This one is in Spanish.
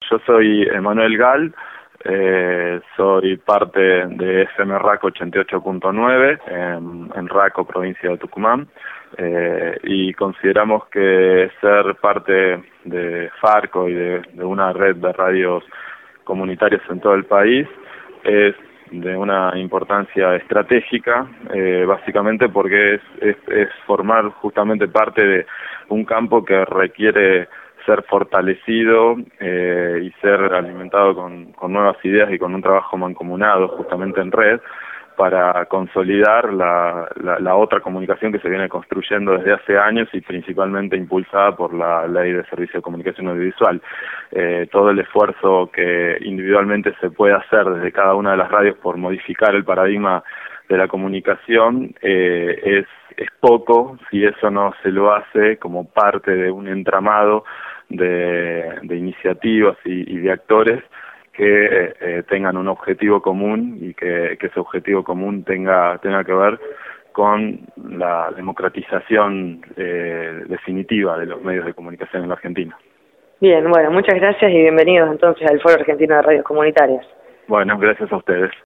yo soy Emanuel Gal, soy parte de FM RACO 88.9 en RACO, provincia de Tucumán, y consideramos que ser parte de FARCO y de una red de radios comunitarias en todo el país es de una importancia estratégica, básicamente porque es formar justamente parte de un campo que requiere ser fortalecido y ser alimentado con nuevas ideas y con un trabajo mancomunado justamente en red para consolidar la otra comunicación que se viene construyendo desde hace años y principalmente impulsada por la Ley de Servicio de Comunicación Audiovisual. Todo el esfuerzo que individualmente se puede hacer desde cada una de las radios por modificar el paradigma de la comunicación es poco si eso no se lo hace como parte de un entramado de iniciativas y de actores que tengan un objetivo común y que ese objetivo común tenga que ver con la democratización definitiva de los medios de comunicación en la Argentina. Bien, bueno, muchas gracias y bienvenidos entonces al Foro Argentino de Radios Comunitarias. Bueno, gracias a ustedes.